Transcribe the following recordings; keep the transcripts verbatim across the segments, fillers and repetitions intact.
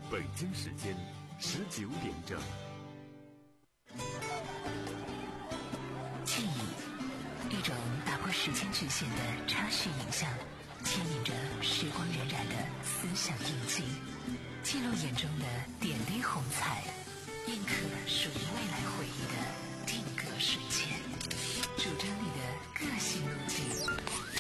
北京时间十九点整。 记忆，一种打破时间局限的插叙影像，牵引着时光荏苒的思想印记，记录眼中的点滴红彩，印刻属于未来回忆的定格瞬间，主张你的个性路径。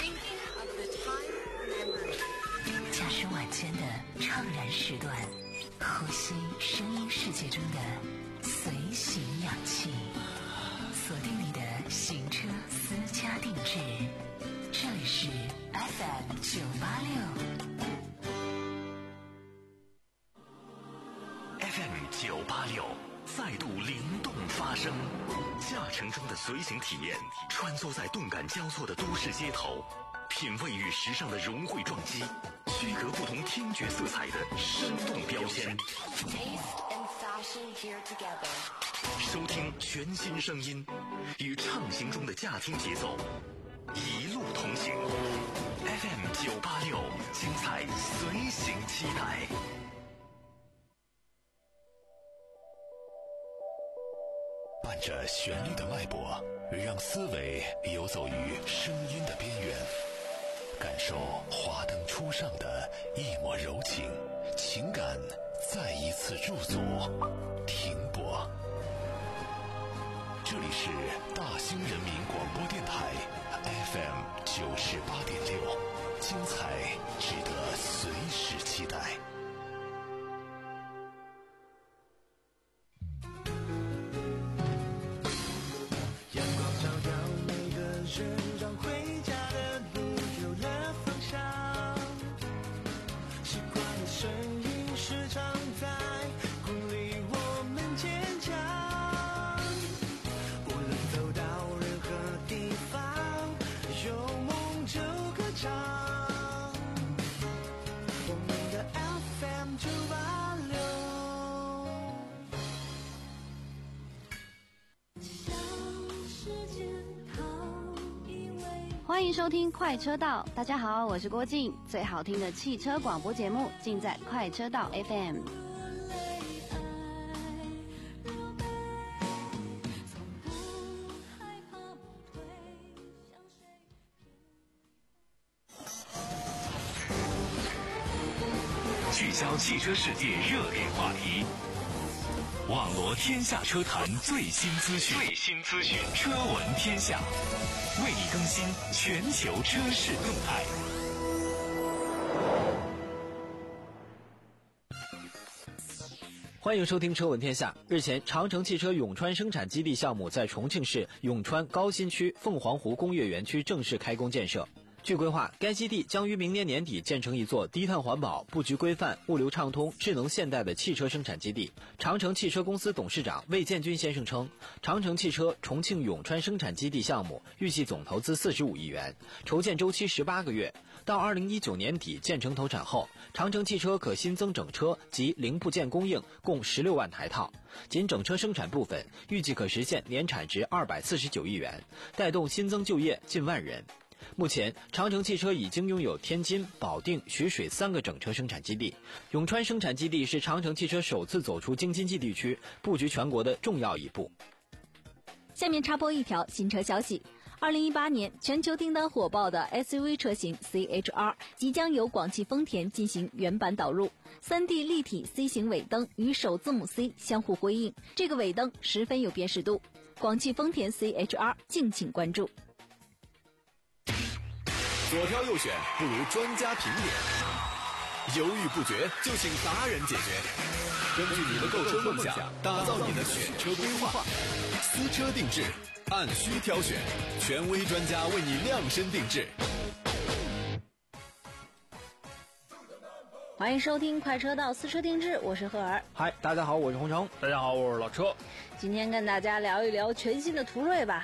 驾驶晚间的怅然时段，呼吸声音世界中的随行氧气，锁定你的行车私家定制，这里是 F M 九八六 F M 九八六再度灵动发声，驾乘中的随行体验，穿梭在动感交错的都市街头，品味与时尚的融汇撞击，区隔不同听觉色彩的生动标签，收听全新声音，与畅行中的驾听节奏一路同行。 F M 九八六，精彩随行期待。伴着旋律的脉搏，让思维游走于声音的边缘，感受华灯初上的一抹柔情，情感再一次驻足停泊。这里是大兴人民广播电台 F M 九十八点六，精彩值得随时期待。 阳光照耀每个人，让回家的路有了方向。习惯的声音时常在鼓励我们坚强。无论走到任何地方，有梦就歌唱。我们的 F M 九八六。 欢迎收听快车道，大家好，我是郭静，最好听的汽车广播节目尽在快车道 F M。 聚焦汽车世界热点话题，网罗天下车坛最新资讯，最新资讯，车闻天下，为你更新全球车市动态。 欢迎收听车闻天下。日前，长城汽车永川生产基地项目在重庆市永川高新区凤凰湖工业园区正式开工建设。据规划，该基地将于明年年底建成一座低碳环保、布局规范、物流畅通、智能现代的汽车生产基地。长城汽车公司董事长魏建军先生称，长城汽车重庆永川生产基地项目预计总投资四十五亿元，筹建周期十八个月，到二零一九年底建成投产后，长城汽车可新增整车及零部件供应共十六万台套。仅整车生产部分，预计可实现年产值二百四十九亿元，带动新增就业近万人。目前，长城汽车已经拥有天津、保定、徐水三个整车生产基地。永川生产基地是长城汽车首次走出京津冀地区，布局全国的重要一步。 下面插播一条新车消息。二零一八年全球订单火爆的 S U V 车型 C H R 即将由广汽丰田进行原版导入， 三 D 立体 C 型尾灯与首字母 C 相互辉映，这个尾灯十分有辨识度。广汽丰田 C H R 敬请关注。 左挑右选不如专家评点，犹豫不决就请达人解决。根据你的购车梦想，打造你的选车规划，私车定制，按需挑选，权威专家为你量身定制。 欢迎收听快车道私车定制，我是赫尔。 嗨，大家好，我是洪城。 大家好，我是老车。 今天跟大家聊一聊全新的途锐吧。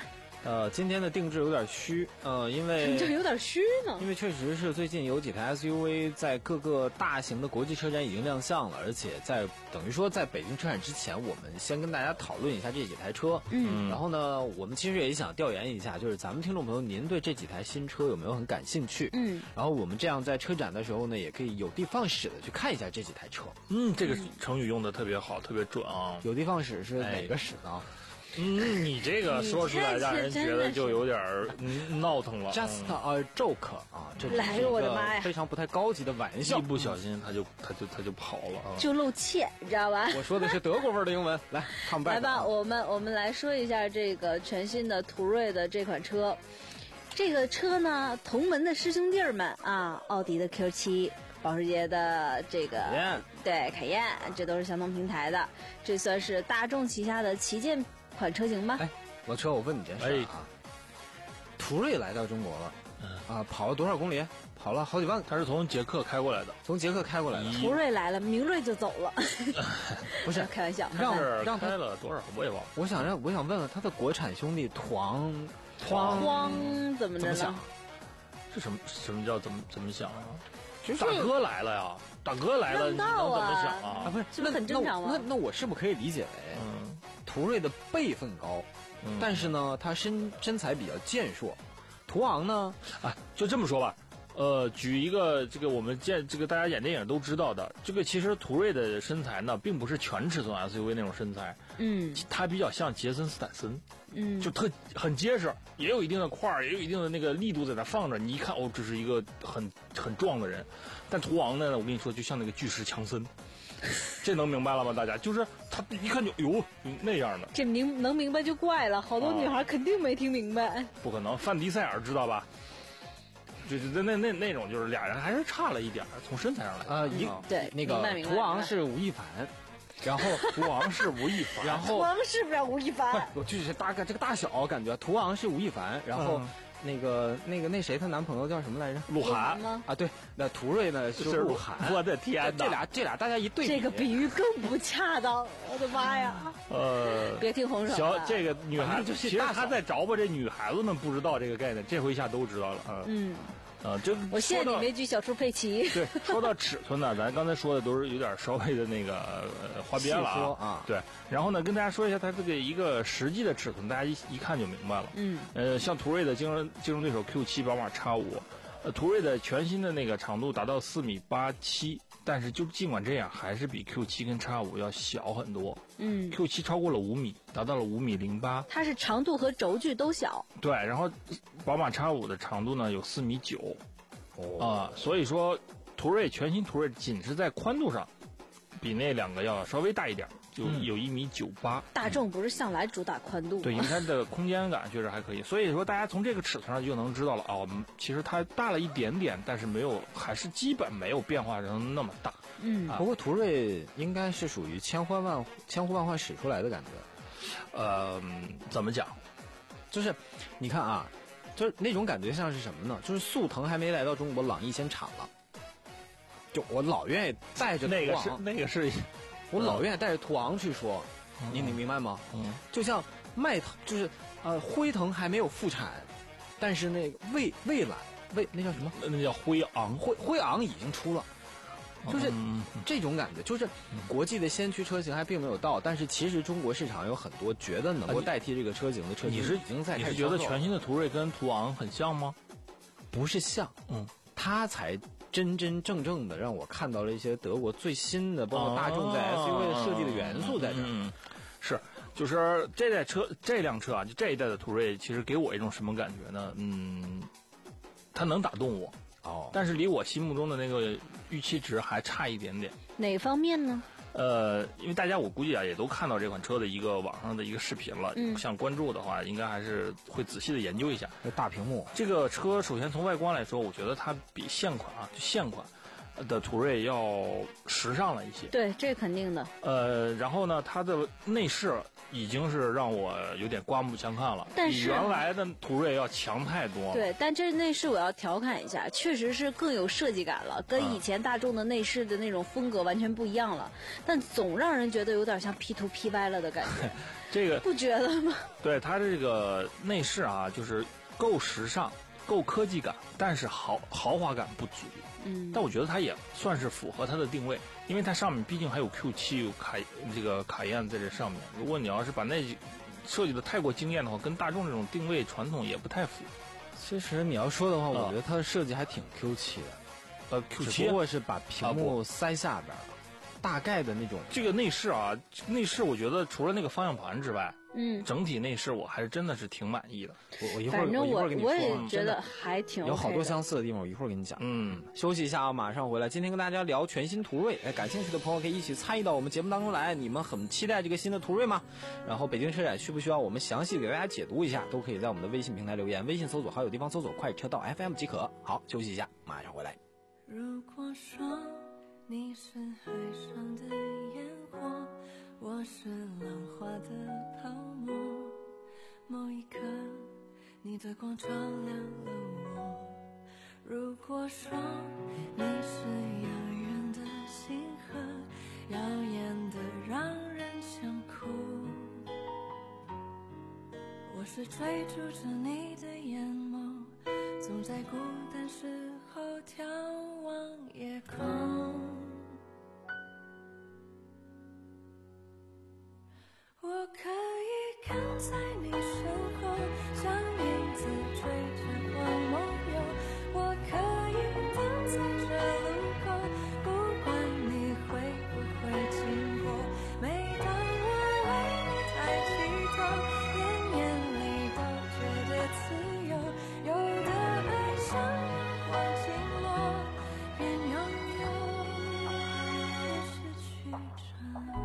呃，今天的定制有点虚，呃，因为这有点虚呢。 因为确实是最近有几台 S U V 在各个大型的国际车展已经亮相了，而且在等于说在北京车展之前，我们先跟大家讨论一下这几台车。嗯，然后呢，我们其实也想调研一下，就是咱们听众朋友，您对这几台新车有没有很感兴趣？嗯，然后我们这样在车展的时候呢，也可以有的放矢的去看一下这几台车。 嗯，这个成语用的特别好，特别准啊。 有的放矢是哪个矢呢？ 嗯，你这个说出来让人觉得就有点闹腾了。 Just a joke 啊，这是来我的妈呀， 非常不太高级的玩笑。 一不小心他就他就他就跑了啊， 就露怯，你知道吧？ 我说的是德国味的英文。来，看来吧，我们我们来说一下这个全新的途锐的这款车。这个车呢，同门的师兄弟们啊，奥迪的 Q 七。保时捷的这个对凯宴，这都是相同平台的，这算是大众旗下的旗舰款车型吧？ 哎，老车，我问你件事啊，途锐来到中国了，嗯啊，跑了多少公里？跑了好几万， 他是从捷克开过来的， 从捷克开过来的。 途锐来了，明锐就走了， 不是开玩笑， 让让开了多少我也忘了。 我想让我想问问他的国产兄弟途昂， 途昂怎么着呢？ 是什么什么叫怎么怎么想啊？大哥来了呀！大哥来了，你能怎么想啊？ 啊，不是， 这不很正常吗？ 那那我是不是可以理解为，嗯，途锐的辈分高，嗯、但是呢，他身身材比较健硕。途昂呢， 啊，就这么说吧。呃，举一个这个我们见这个大家演电影都知道的，这个其实途锐的身材呢，并不是全尺寸 S U V 那种身材，嗯，它比较像杰森斯坦森，嗯，就特很结实，也有一定的块儿，也有一定的那个力度在那放着，你一看哦，这是一个很很壮的人。但途昂呢，我跟你说，就像那个巨石强森，这能明白了吗？大家就是他一看就哟那样的， 这明能明白就怪了，好多女孩肯定没听明白。 啊、不可能，范迪塞尔知道吧？就是那那那种，就是俩人还是差了一点，从身材上来。 呃，一对那个途昂是吴亦凡，然后途昂是吴亦凡， 然后途昂是不是吴亦凡？ 我就是大概这个大小感觉，途昂是吴亦凡，然后。嗯那个那个那谁，她男朋友叫什么来着？ 鹿晗啊，对，那途锐呢是鹿晗。 我的天哪， 这俩这俩大家一对比， 这个比喻更不恰当，我的妈呀！ 呃， 别听红手。 行，这个女孩子其实她在着吧，这女孩子们不知道这个概念，这回一下都知道了啊。嗯。啊，这我谢谢你那句小猪佩奇。 对，说到尺寸呢，咱刚才说的都是有点稍微的那个呃花边了啊。啊对，然后呢，跟大家说一下它这个一个实际的尺寸，大家一一看就明白了。嗯。呃，像途锐的竞争竞争对手 Q 七、宝马 X 五，呃，途锐的全新的那个长度达到四米八七，但是就尽管这样，还是比 Q 七跟 X 五要小很多。嗯。Q 七超过了五米，达到了五米零八。 它是长度和轴距都小。 对，然后宝马 X 五的长度呢有四米九。哦、啊，所以说途锐全新途锐仅是在宽度上，比那两个要稍微大一点，就有一米九八。 大众不是向来主打宽度吗？ 对，因为它的空间感确实还可以。所以说大家从这个尺寸上就能知道了啊，其实它大了一点点，但是没有，还是基本没有变化成那么大。 嗯，啊、不过途锐应该是属于千呼万千呼万唤始出来的感觉。 呃，怎么讲？ 就是你看啊。就是那种感觉像是什么呢？就是速腾还没来到中国，朗逸先产了。就我老愿意带着途昂， 那个是那个是， 我老愿意带着途昂去说，嗯、你你明白吗？嗯，就像迈腾，就是呃辉腾还没有复产，但是那个蔚蔚来蔚那叫什么？ 那叫辉昂， 辉辉昂已经出了。就是这种感觉，就是国际的先驱车型还并没有到，但是其实中国市场有很多觉得能够代替这个车型的车型， 你是已经在开始。 你是觉得全新的途锐跟途昂很像吗？ 不是像，嗯，它才真真正正的让我看到了一些德国最新的，包括大众在 S U V 的设计的元素在这儿。 嗯，是，就是这代车这辆车啊，就这一代的途锐，其实给我一种什么感觉呢？嗯，它能打动我。哦，但是离我心目中的那个预期值还差一点点。 哪方面呢？ 呃，因为大家我估计啊也都看到这款车的一个网上的一个视频了，嗯，想关注的话，应该还是会仔细的研究一下。 大屏幕， 这个车首先从外观来说，我觉得它比现款啊，就现款的途锐要时尚了一些。 对，这肯定的。 呃，然后呢，它的内饰已经是让我有点刮目相看了， 但是比原来的途锐要强太多了。 对，但这内饰我要调侃一下，确实是更有设计感了，跟以前大众的内饰的那种风格完全不一样了，但总让人觉得有点像 P 图 P 歪了的感觉。 这个不觉得吗？ 对，它这个内饰啊，就是够时尚、够科技感，但是豪豪华感不足。 嗯， 但我觉得它也算是符合它的定位，因为它上面毕竟还有 Q 七、有卡这个卡宴在这上面。如果你要是把那设计的太过惊艳的话，跟大众这种定位传统也不太符。 其实你要说的话，我觉得它的设计还挺 Q 七的。 呃 ，Q 七只不过是把屏幕塞下边了。大概的那种这个内饰啊，内饰我觉得除了那个方向盘之外， 嗯， 整体内饰我还是真的是挺满意的。 我我一会儿反正我我一会儿跟你说， 我也觉得还挺、OK、 有好多相似的地方，我一会儿跟你讲。 嗯， 休息一下啊，马上回来。今天跟大家聊全新途锐，哎，感兴趣的朋友可以一起参与到我们节目当中来。你们很期待这个新的途锐吗？然后北京车展需不需要我们详细给大家解读一下？都可以在我们的微信平台留言，微信搜索好友地方搜索快车道 F M 即可。好，休息一下，马上回来。 如果说你是海上的烟火，我是浪花的泡沫，某一刻你的光照亮了我。如果说你是遥远的星河，耀眼的让人想哭，我是追逐着你的眼眸，总在孤单时候眺望夜空。我可以跟在你身后，像影子追着光梦游。我可以等在这路口，不管你会不会经过。每当我为你抬起头，眼眼里都觉得自由。有的爱像烟火倾落，边拥有边失去着。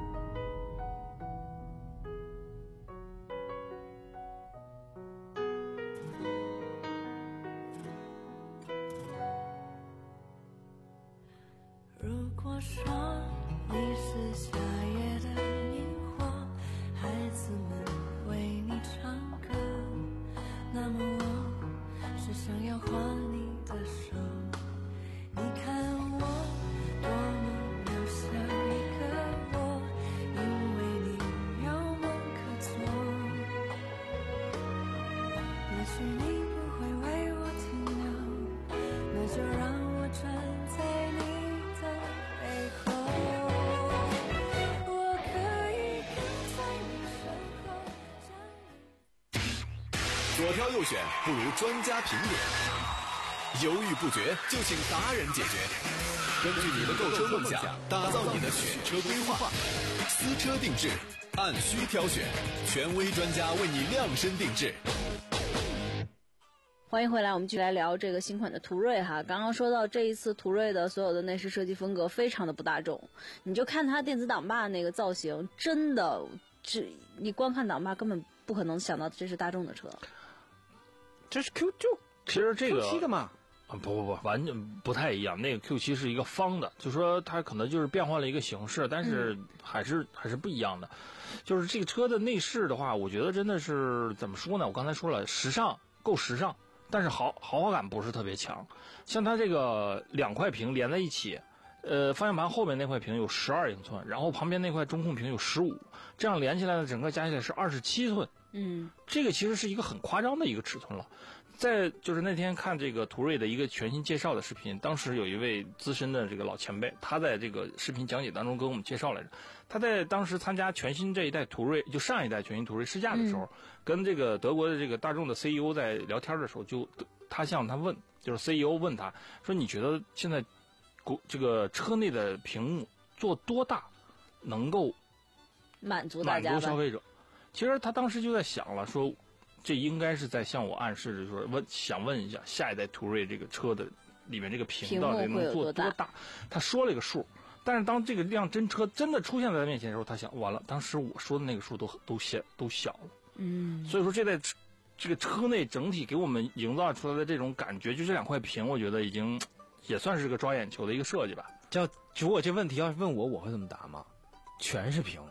如果说你是夏夜的萤火，孩子们为你唱歌，那么我是想要握你的手。你看我多么渺小一个我，因为你有梦可做。也许你不会为我停留，那就让我站在你的背后。我可以跟在你身后，像你左挑右选不如专家评点，犹豫不决就请达人解决。根据你的购车梦想，打造你的选车规划，私车定制，按需挑选，权威专家为你量身定制。 欢迎回来，我们继续来聊这个新款的途锐哈。刚刚说到这一次途锐的所有的内饰设计风格非常的不大众，你就看它电子挡把那个造型，真的，这你光看挡把根本不可能想到这是大众的车。 这是 Q 就其实这个 Q 七的嘛。 啊，不不不，完全不太一样。那个 Q 七是一个方的，就说它可能就是变换了一个形式，但是还是、嗯、还是不一样的。就是这个车的内饰的话，我觉得真的是怎么说呢？我刚才说了，时尚够时尚，但是豪豪华感不是特别强。像它这个两块屏连在一起，呃，方向盘后面那块屏有十二英寸，然后旁边那块中控屏有十五，这样连起来的整个加起来是二十七寸。 嗯， 这个其实是一个很夸张的一个尺寸了。在就是那天看这个途锐的一个全新介绍的视频，当时有一位资深的这个老前辈，他在这个视频讲解当中跟我们介绍来着。他在当时参加全新这一代途锐，就上一代全新途锐试驾的时候，嗯、跟这个德国的这个大众的 C E O 在聊天的时候，就他向他问，就是 C E O 问他说：“你觉得现在国这个车内的屏幕做多大能够满足大家满足消费者？”其实他当时就在想了，说这应该是在向我暗示着说，问想问一下下一代途锐这个车的里面这个屏到底能做多大？他说了一个数，但是当这个辆真车真的出现在他面前的时候，他想完了，当时我说的那个数都都小都小了。嗯，所以说这代这个车内整体给我们营造出来的这种感觉，就这两块屏，我觉得已经也算是个抓眼球的一个设计吧。 叫如果这问题要是问我，我会这么答吗？全是屏。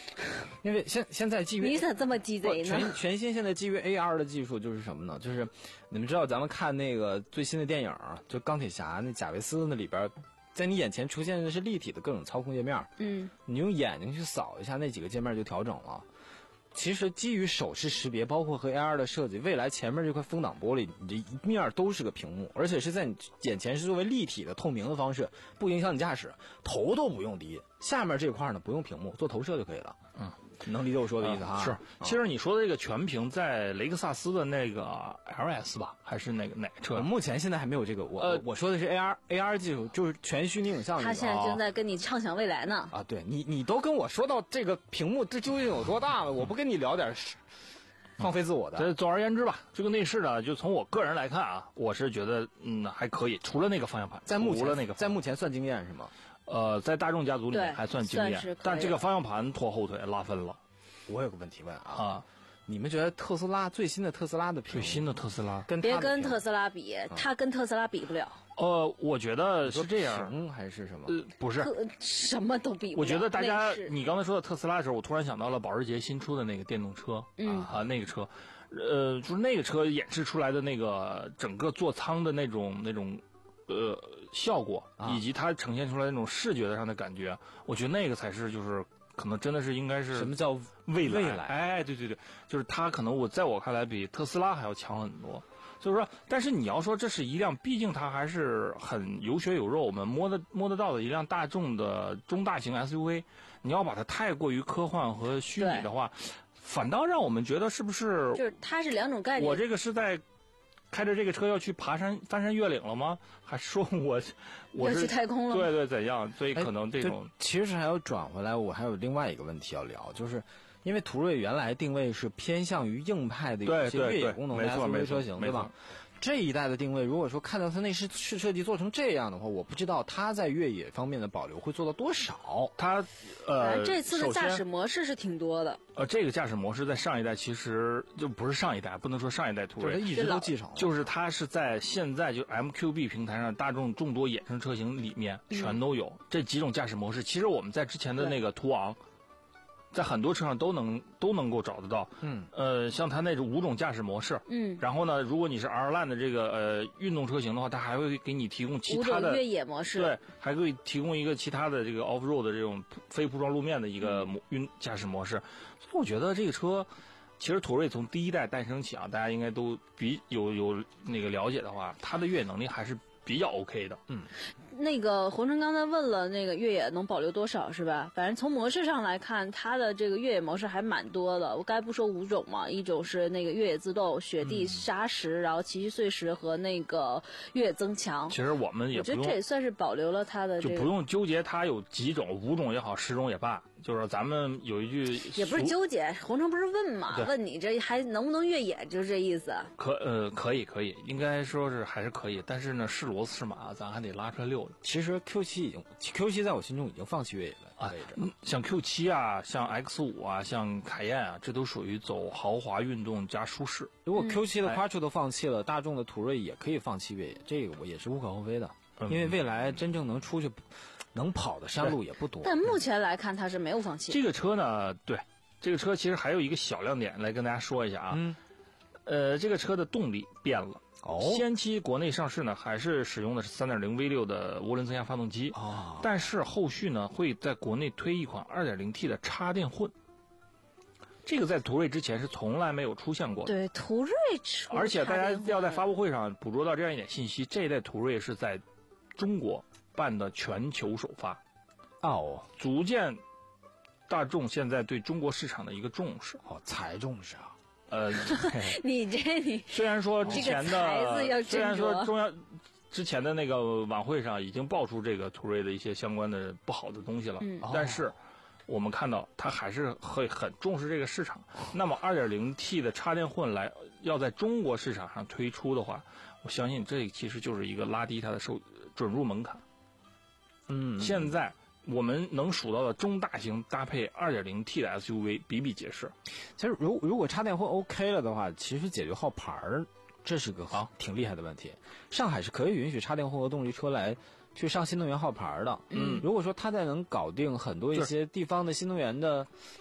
因为现现在基于你咋这么鸡贼呢？ 全全新现在基于 A R 的技术就是什么呢？就是你们知道咱们看那个最新的电影，就钢铁侠那贾维斯那里边，在你眼前出现的是立体的各种操控界面， 嗯， 你用眼睛去扫一下那几个界面就调整了。其实基于手势识别，包括和 A R 的设计，未来前面这块风挡玻璃，你这一面都是个屏幕，而且是在你眼前是作为立体的透明的方式，不影响你驾驶，头都不用低，下面这块呢不用屏幕，做投射就可以了。嗯，能理解我说的意思哈？ 嗯、是，其实你说的这个全屏，在雷克萨斯的那个 L S 吧，还是那个哪个车？ 目前现在还没有这个，我、 呃、 我说的是 A R A R 技术，就是全虚拟影像、那个。 他现在正在跟你畅想未来呢。 啊，对你，你都跟我说到这个屏幕这究竟有多大了，我不跟你聊点放飞自我的。 这总而言之吧，这个内饰呢，就从我个人来看啊，我是觉得嗯还可以，除了那个方向盘， 在目前除了那个在目前算惊艳是吗？ 呃，在大众家族里面还算惊艳，但这个方向盘拖后腿拉分了。 我有个问题问啊， 啊你们觉得特斯拉最新的特斯拉的屏， 最新的特斯拉跟别跟特斯拉比，它跟特斯拉比不了。 呃，我觉得是这样， 屏还是什么？ 呃，不是， 什么都比不了。 我觉得大家，你刚才说的特斯拉的时候，我突然想到了保时捷新出的那个电动车， 嗯啊，那个车，呃，就是那个车演示出来的那个整个座舱的那种那种。呃，效果以及它呈现出来那种视觉上的感觉，我觉得那个才是就是可能真的是应该是什么叫未来？ 未来？ 哎，对对对，就是它可能我在我看来比特斯拉还要强很多。所以说，但是你要说这是一辆，毕竟它还是很有血有肉，我们摸得摸得到的一辆大众的中大型 S U V， 你要把它太过于科幻和虚拟的话，反倒让我们觉得是不是就是它是两种概念。 我这个是在。开着这个车要去爬山、翻山越岭了吗？还是说我我是要去太空了？ 对对，怎样？所以可能这种、 哎、其实还要转回来，我还有另外一个问题要聊，就是因为途锐原来定位是偏向于硬派的有些越野功能的 S U V 车型，对吧？这一代的定位，如果说看到它内饰设计做成这样的话，我不知道它在越野方面的保留会做到多少。 它呃， 这次的驾驶模式是挺多的。 呃，这个驾驶模式在上一代其实就不是上一代，不能说上一代途锐， 它一直都继承了。 就是它是在现在就 M Q B 平台上，大众众多衍生车型里面全都有、嗯、这几种驾驶模式。其实我们在之前的那个途昂。在很多车上都能都能够找得到， 嗯， 呃，像它那种五种驾驶模式， 嗯， 然后呢，如果你是 R Line 的这个呃运动车型的话，它还会给你提供其他的越野模式， 对，还会提供一个其他的这个 off road 的这种非铺装路面的一个运驾驶模式。所以我觉得这个车，其实途锐从第一代诞生起啊，大家应该都比有有那个了解的话，它的越野能力还是比较 OK 的， 嗯。 那个红尘刚才问了，那个越野能保留多少是吧？反正从模式上来看，它的这个越野模式还蛮多的。我刚才不说五种嘛，一种是那个越野自动、雪地、砂石，然后崎岖碎石和那个越野增强。 其实我们也不用， 我觉得这也算是保留了它的、这个， 就不用纠结它有几种，五种也好，十种也罢。就是咱们有一句也不是纠结，红尘不是问嘛？问你这还能不能越野，就是这意思。 可呃可以可以，应该说是还是可以，但是呢是骡子是马，咱还得拉出来溜的。 其实 Q 七已经 Q 七在我心中已经放弃越野了啊，像 Q 七啊，像 X 五啊，像凯宴啊，这都属于走豪华运动加舒适。 如果 Q 七的 Quattro 都放弃了，嗯、大众的途锐也可以放弃越野，这个我也是无可厚非的，嗯、因为未来真正能出去。能跑的山路也不多， 但目前来看它是没有放弃。 这个车呢，对，这个车其实还有一个小亮点来跟大家说一下啊， 嗯， 呃，这个车的动力变了， 哦， 先期国内上市呢还是使用的是 三点零 V 六 的涡轮增压发动机， 哦， 但是后续呢会在国内推一款 二点零 T 的插电混。这个在途锐之前是从来没有出现过的， 对，途锐出， 而且大家要在发布会上捕捉到这样一点信息，这一代途锐是在中国办的全球首发， 哦， 足见大众现在对中国市场的一个重视。 哦，才重视啊！ 呃， 你这你虽然说之前的， 这个、 虽然说中央之前的那个晚会上已经爆出这个途锐的一些相关的不好的东西了， 嗯、 但是我们看到它还是会很重视这个市场。那么 二点零 T 的插电混来要在中国市场上推出的话，我相信这其实就是一个拉低它的收准入门槛。 嗯， 现在我们能数到的中大型搭配 二点零 T 的 S U V 比比皆是。 其实如如果插电混 OK 了的话，其实解决号牌儿这是个好挺厉害的问题。上海是可以允许插电混合动力车来去上新能源号牌的。 嗯， 如果说它再能搞定很多一些地方的新能源的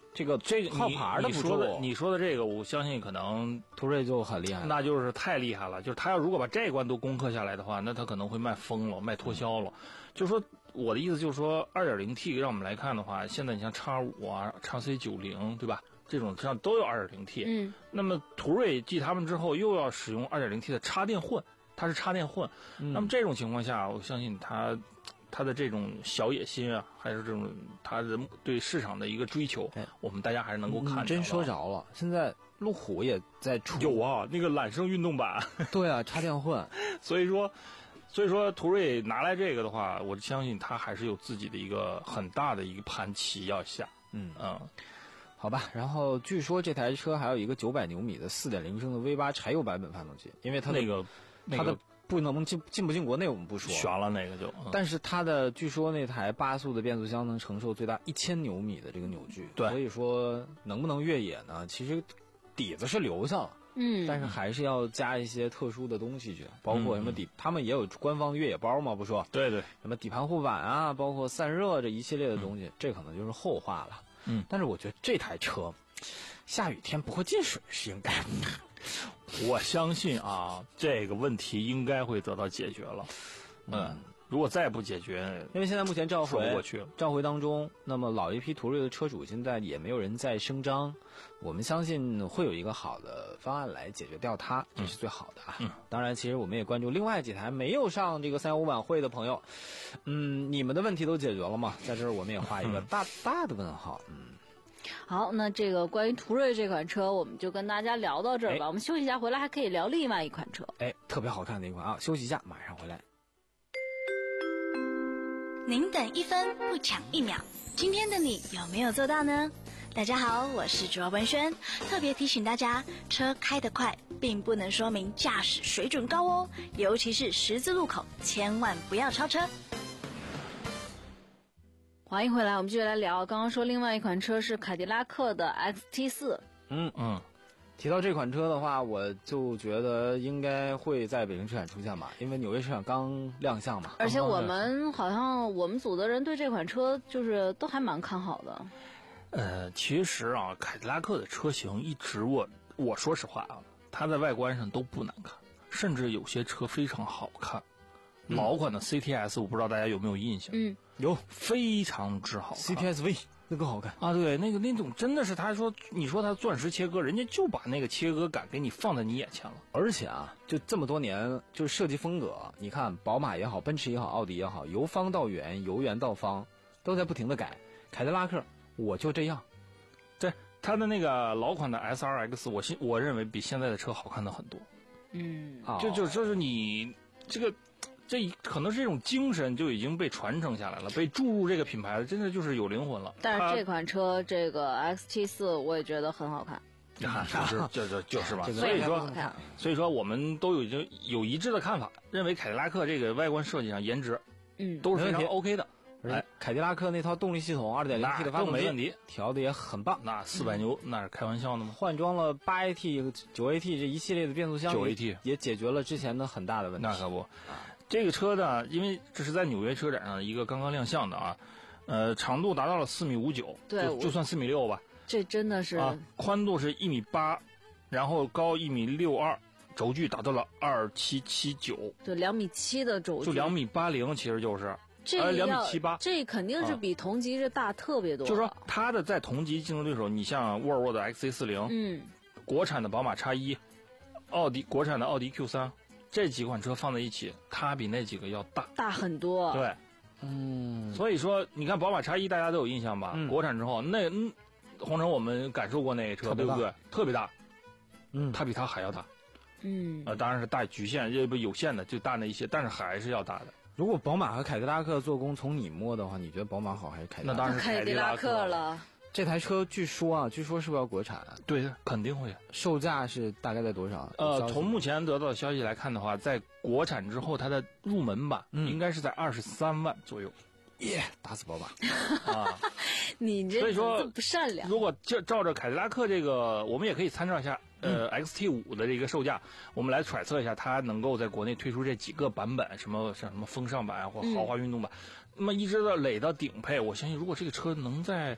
这个这个靠牌的你说的你说的这个，我相信可能途锐就很厉害， 那就是太厉害了。就是他要如果把这一关都攻克下来的话，那他可能会卖疯了，卖脱销了。就说我的意思就是说 二点零 T 让我们来看的话，现在你像 X 五 啊 X C 九十 对吧，这种上都有 二点零 T。 嗯， 那么途锐继他们之后又要使用 二点零 T 的插电混，它是插电混、嗯、那么这种情况下，我相信他他的这种小野心啊，还是这种他的对市场的一个追求，我们大家还是能够看到、嗯。 真说着了，现在路虎也在出， 有啊，那个揽胜运动版， 对啊，插电混， 所以说，所以说途锐拿来这个的话，我相信他还是有自己的一个很大的一个盘棋要下。 嗯嗯， 好吧。然后据说这台车还有一个九百牛米的四点零升的 V 八 柴油版本发动机，因为它的那个、那个、它的。不能进进不进国内我们不说， 悬了那个就、嗯。 但是它的据说那台八速的变速箱能承受最大一千牛米的这个扭矩， 对， 所以说能不能越野呢？其实底子是留下了， 嗯， 但是还是要加一些特殊的东西去，包括什么底，嗯、他们也有官方越野包嘛，不说？ 对对， 什么底盘护板啊，包括散热这一系列的东西，嗯、这可能就是后话了。 嗯， 但是我觉得这台车下雨天不会进水是应该的。 我相信啊，这个问题应该会得到解决了。嗯，嗯如果再不解决， 因为现在目前召回说不过去了， 召回当中，那么老一批途锐的车主现在也没有人再声张，我们相信会有一个好的方案来解决掉它，这是最好的啊。 嗯， 当然，其实我们也关注另外几台没有上这个三幺五晚会的朋友，嗯，你们的问题都解决了吗？在这儿我们也画一个大大的问号。嗯。 好，那这个关于途锐这款车，我们就跟大家聊到这儿吧。我们休息一下，回来还可以聊另外一款车。 哎，特别好看的一款啊！休息一下，马上回来。 您等一分不抢一秒，今天的你有没有做到呢？大家好，我是卓文萱，特别提醒大家，车开得快并不能说明驾驶水准高哦，尤其是十字路口，千万不要超车。 欢迎回来，我们继续来聊。刚刚说另外一款车是凯迪拉克的 X T 四。 嗯嗯，提到这款车的话，我就觉得应该会在北京车展出现吧，因为纽约车展刚亮相嘛。 而且我们好像我们组的人对这款车就是都还蛮看好的。 呃，其实啊，凯迪拉克的车型一直我我说实话啊，它在外观上都不难看，甚至有些车非常好看。嗯、老款的 C T S 我不知道大家有没有印象？ 嗯， 有， 非常之好看。 C T S V 那个好看啊，对，那个那种真的是他说，你说他钻石切割，人家就把那个切割感给你放在你眼前了。 而且啊，就这么多年，就是设计风格，你看宝马也好，奔驰也好，奥迪也好，由方到圆，由圆到方，都在不停的改。凯迪拉克我就这样。 对，他的那个老款的 S R X， 我信我认为比现在的车好看的很多。 嗯， 就就就是你这个。这可能是这种精神就已经被传承下来了，被注入这个品牌的，真的就是有灵魂了。 但是这款车这个 X T 四我也觉得很好看。 啊，就是就就就是吧。 所以说， 所以说我们都有已经有一致的看法，认为凯迪拉克这个外观设计上颜值， 嗯， 都是非常 OK 的。 哎，凯迪拉克那套动力系统 二点零 T 的发动机没问题， 调的也很棒。 那四百牛、嗯、那是开玩笑的吗？ 换装了八 A T、九 A T 这一系列的变速箱， 九 A T 也解决了之前的很大的问题。 那可不。这个车呢，因为这是在纽约车展上一个刚刚亮相的啊，呃，长度达到了四米五九， 对， 就, 就算四米六吧。 这真的是啊，宽度是一米八，然后高一米六二，轴距达到了二七七九， 对，两米七的轴距， 就两米八零，其实就是这呃两米七八， 这肯定是比同级这大特别多。 就是说，它的在同级竞争对手，你像沃尔沃的 X C 四十， 嗯， 国产的宝马 X 一，奥迪国产的奥迪 Q 三。这几款车放在一起，它比那几个要大， 大很多。 对， 嗯， 所以说你看宝马 X 一大家都有印象吧？ 嗯、 国产之后，那嗯，红尘我们感受过那个车，对不对？特别大， 嗯， 它比它还要大， 嗯， 呃，当然是大局限，这不有限的就大那一些，但是还是要大的。 如果宝马和凯迪拉克做工从你摸的话，你觉得宝马好还是凯迪拉克？ 那当然是凯迪拉克了。 这台车据说啊，据说是不是要国产？ 对，肯定会。 售价是大概在多少？ 呃，从目前得到的消息来看的话，在国产之后，它的入门版应该是在二十三万左右。 耶、嗯，打死宝马啊！ 你这所以说不善良。 如果照照着凯迪拉克这个，我们也可以参照一下呃、嗯、X T 五 的这个售价，我们来揣测一下它能够在国内推出这几个版本，什么像什么风尚版或豪华运动版，嗯、那么一直到垒到顶配，我相信如果这个车能在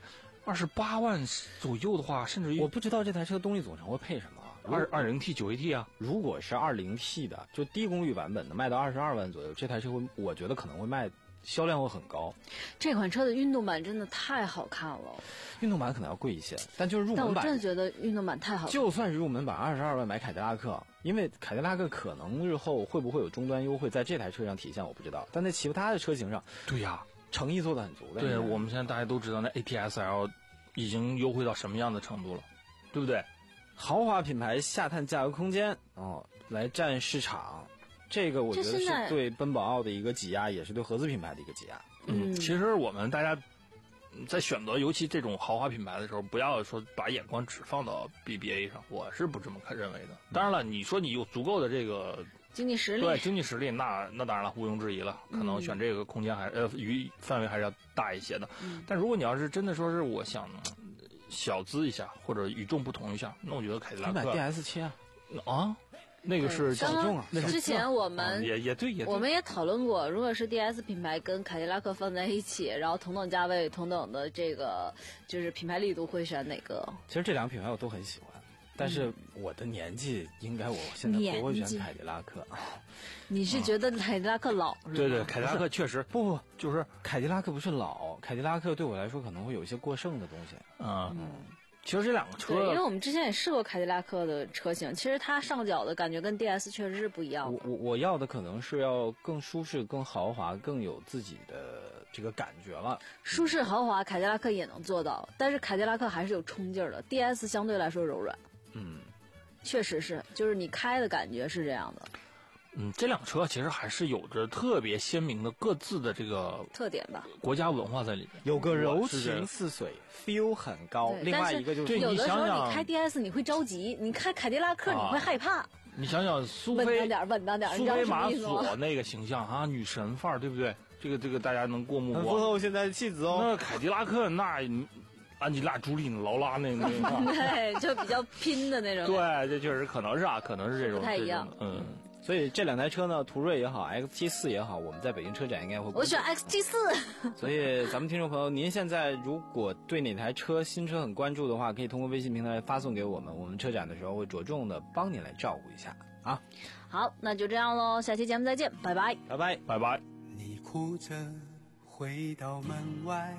二十八万左右的话，甚至于我不知道这台车动力总成会配什么。 二二零 T 九 A T 啊， 如果是二零 T 的，就低功率版本的，卖到二十二万左右，这台车会，我觉得可能会卖，销量会很高。 这款车的运动版真的太好看了， 运动版可能要贵一些，但就是入门版， 但我真的觉得运动版太好看。 就算是入门版，二十二万买凯迪拉克，因为凯迪拉克可能日后会不会有终端优惠，在这台车上体现我不知道，但在其他的车型上， 对呀， 诚意做得很足的。 对，我们现在大家都知道，那 A T S L 已经优惠到什么样的程度了，对不对？ 豪华品牌下探价格空间哦，来占市场，这个我觉得是对奔宝奥的一个挤压，也是对合资品牌的一个挤压。 嗯，其实我们大家在选择尤其这种豪华品牌的时候，不要说把眼光只放到 B B A 上，我是不这么认为的。当然了，你说你有足够的这个经济实力， 对经济实力，那那当然了，毋庸置疑了，可能选这个空间还呃余范围还是要大一些的。 嗯、 但如果你要是真的说是我想小资一下或者与众不同一下，那我觉得凯迪拉克你买 D S 七啊啊。那个是小众啊，那是之前我们、 嗯、也也对也对， 我们也讨论过，如果是 D S 品牌跟凯迪拉克放在一起，然后同等价位、同等的这个就是品牌力度，会选哪个？ 其实这两个品牌我都很喜欢，但是我的年纪应该我现在不会选凯迪拉克。 你是觉得凯迪拉克老？ 嗯、对对，凯迪拉克确实不不，就是凯迪拉克不是老，凯迪拉克对我来说可能会有一些过剩的东西。 嗯。嗯其实这两个车， 对，因为我们之前也试过凯迪拉克的车型，其实它上脚的感觉跟 D S 确实是不一样的。 我我我要的可能是要更舒适、更豪华、更有自己的这个感觉了。 舒适豪华，凯迪拉克也能做到，但是凯迪拉克还是有冲劲儿的 ，D S 相对来说柔软。 嗯， 确实是，就是你开的感觉是这样的。 嗯，这辆车其实还是有着特别鲜明的各自的这个特点吧， 国家文化在里面， 有个柔情似水 ，feel 很高。另外一个就是， 有的时候你开 D S 你会着急，你开凯迪拉克你会害怕。 啊、你想想苏菲， 稳当点，稳当点， 苏菲玛索那个形象啊，女神范儿，对不对？这个这个大家能过目不忘。 很符合我现在的气质哦。 那凯迪拉克那。安吉拉·朱莉、劳拉那那个， 对，就比较拼的那种。 对，这确实可能是啊，可能是这种不太一样。 嗯， 所以这两台车呢，途锐也好 ，X T 四也好，我们在北京车展应该会。 我选 X T 四。 所以咱们听众朋友，您现在如果对哪台车新车很关注的话，可以通过微信平台发送给我们，我们车展的时候会着重的帮你来照顾一下啊。 好，那就这样喽，下期节目再见，拜拜， 拜拜， 拜拜。 你哭着回到门外。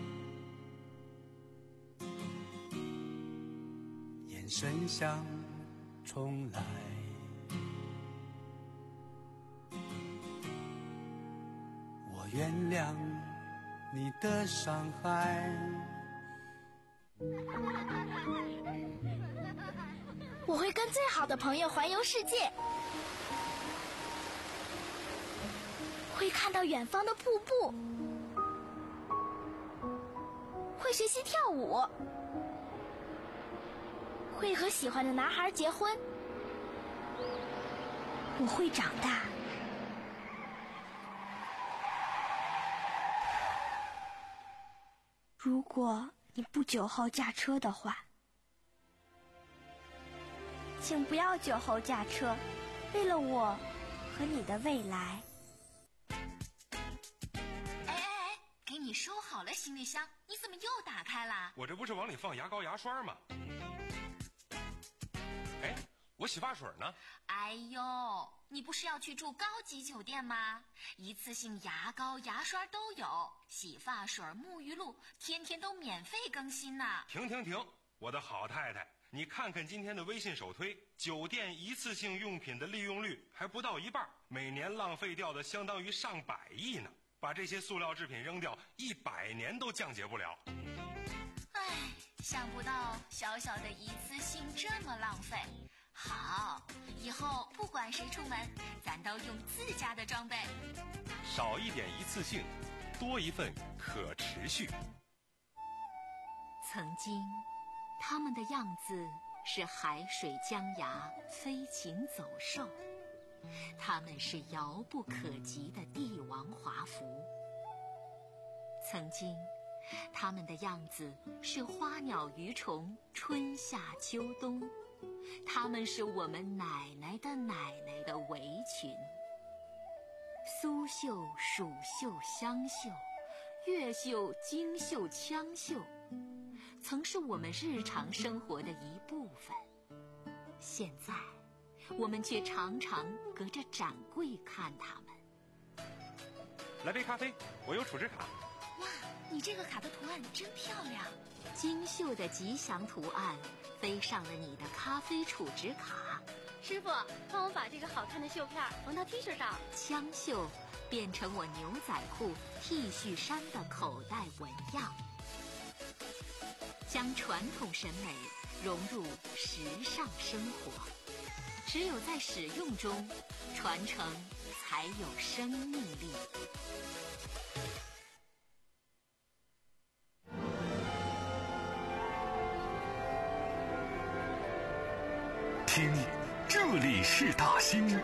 眼神像重来，我原谅你的伤害。 我会跟最好的朋友环游世界，会看到远方的瀑布，会学习跳舞，会和喜欢的男孩结婚。我会长大。如果你不酒后驾车的话，请不要酒后驾车，为了我和你的未来。 哎哎哎，给你收好了行李箱，你怎么又打开了？ 我这不是往里放牙膏牙刷吗？哎，我洗发水呢？ 哎呦，你不是要去住高级酒店吗？一次性牙膏牙刷都有，洗发水沐浴露天天都免费更新呢。 停停停，我的好太太，你看看今天的微信首推，酒店一次性用品的利用率还不到一半，每年浪费掉的相当于上百亿呢。把这些塑料制品扔掉，一百年都降解不了。 唉，想不到小小的一次性这么浪费。好，以后不管谁出门，咱都用自家的装备。 少一点一次性，多一份可持续。 曾经，他们的样子是海水江崖，飞禽走兽。他们是遥不可及的帝王华服。曾经，他们的样子是花鸟鱼虫，春夏秋冬。他们是我们奶奶的奶奶的围裙。苏绣、蜀绣、湘绣，越绣、京绣、羌绣， 曾是我们日常生活的一部分。现在，我们却常常隔着展柜看它们。 来杯咖啡，我有储值卡。 哇，你这个卡的图案真漂亮！ 精绣的吉祥图案飞上了你的咖啡储值卡。 师傅，帮我把这个好看的绣片缝到 T 恤上。 枪绣变成我牛仔裤、T 恤衫的口袋纹样，将传统审美融入时尚生活。只有在使用中，传承才有生命力。 听，这里是大兴